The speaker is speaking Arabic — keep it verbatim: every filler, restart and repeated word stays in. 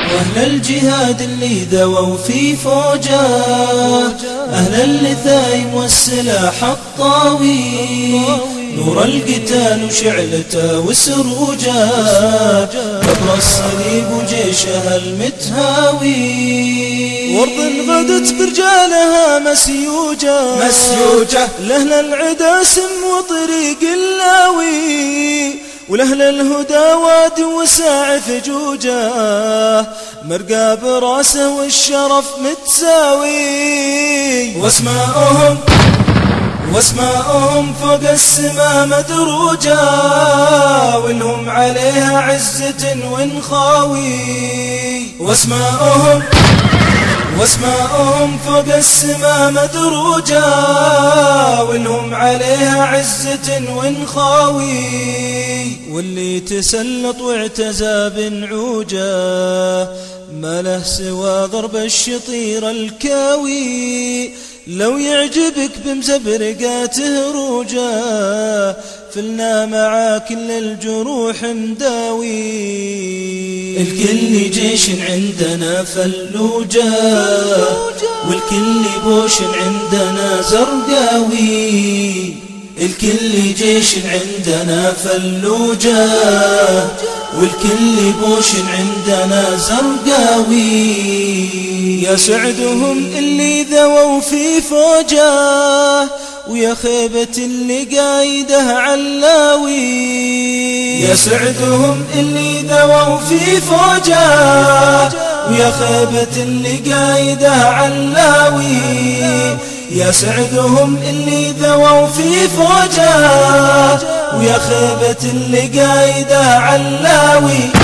وأهل الجهاد اللي ذووا في فوجه، أهل اللثايم والسلاح الطاوي، نور القتال وشعلته وسروجه، كبر الصليب وجيشها المتهاوي، وارض غدت برجالها مسيوجة مسيوجة، لأهل العدا سم وطريق اللاوي، ولأهل الهدى واد وساع فجوجه، مرقى براسه والشرف متساوي، واسماءهم واسماءهم فوق السما مدروجة، ولهم عليها عزة ونخاوي، واسماءهم واسماءهم فوق السما مدروجة، ولهم عليها عزة ونخاوي، واللي تسلط واعتزى بنعوجه ما له سوى ضرب الشطير الكاوي، لو يعجبك بمزبرقاته روجه فلنا مع كل الجروح مداوي، الكل جيش عندنا فلوجه، والكل بوش عندنا زرقاوي، الكل جيش عندنا فلوجه، والكل بوش عندنا زرقاوي، يا سعدهم اللي ذووا في فوجه، ويا خيبة اللي قايده علاوي، يا سعدهم اللي ذووا في فوجه، ويا خيبة اللي قايده علاوي، يا سعدهم اللي ذووا في فوجه، ويا خيبة اللي قايده علاوي.